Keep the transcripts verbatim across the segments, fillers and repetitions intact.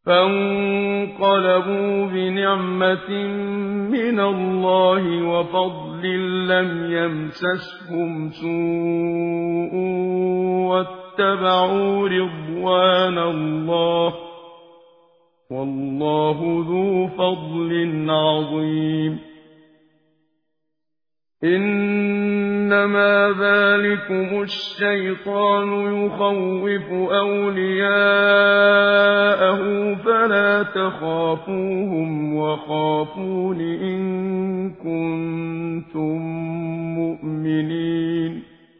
فانقلبوا بنعمة من الله وفضل لم يمسسهم سوء واتبعوا رضوان الله والله ذو فضل عظيم. إنما ذلكم الشيطان يخوف أولياءه فلا تخافوهم وخافون إن كنتم مؤمنين.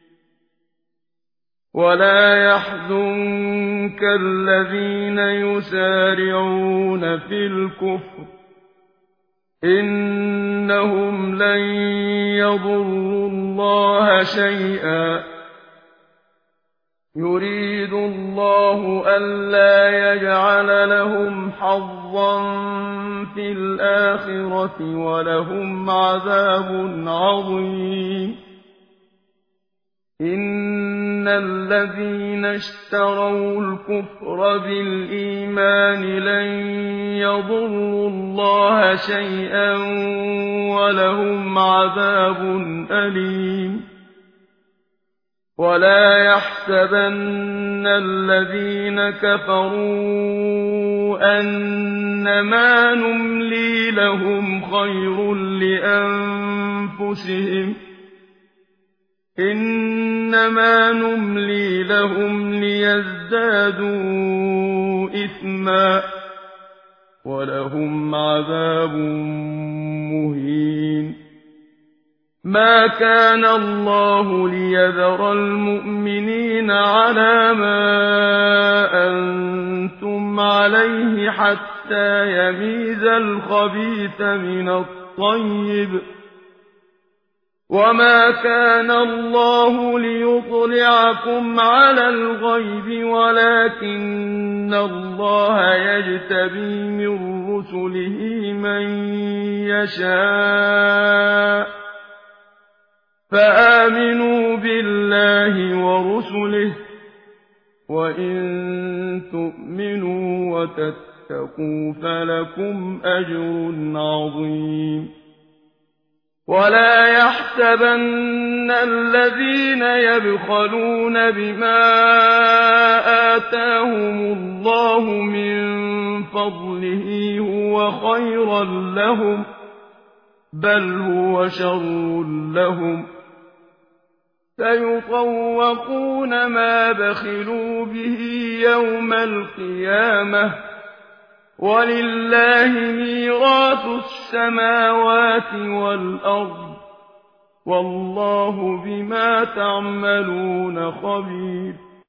ولا يحزنك الذين يسارعون في الكفر إنهم لن يضروا الله شيئا يريد الله ألا يجعل لهم حظا في الآخرة ولهم عذاب عظيم. إن الذين اشتروا الكفر بالإيمان لن يضروا الله شيئا ولهم عذاب أليم. ولا يحسبن الذين كفروا أنما نملي لهم خير لأنفسهم إنما نملي لهم ليزدادوا إثما ولهم عذاب مهين. ما كان الله ليذر المؤمنين على ما أنتم عليه حتى يميز الخبيث من الطيب وما كان الله ليطلعكم على الغيب ولكن الله يجتبي من رسله من يشاء فآمنوا بالله ورسله وإن تؤمنوا وتتقوا فلكم أجر عظيم. ولا يحسبن الذين يبخلون بما آتاهم الله من فضله هو خيرا لهم بل هو شر لهم سيطوقون ما بخلوا به يوم القيامة ولله ميراث السماوات والأرض والله بما تعملون خبير.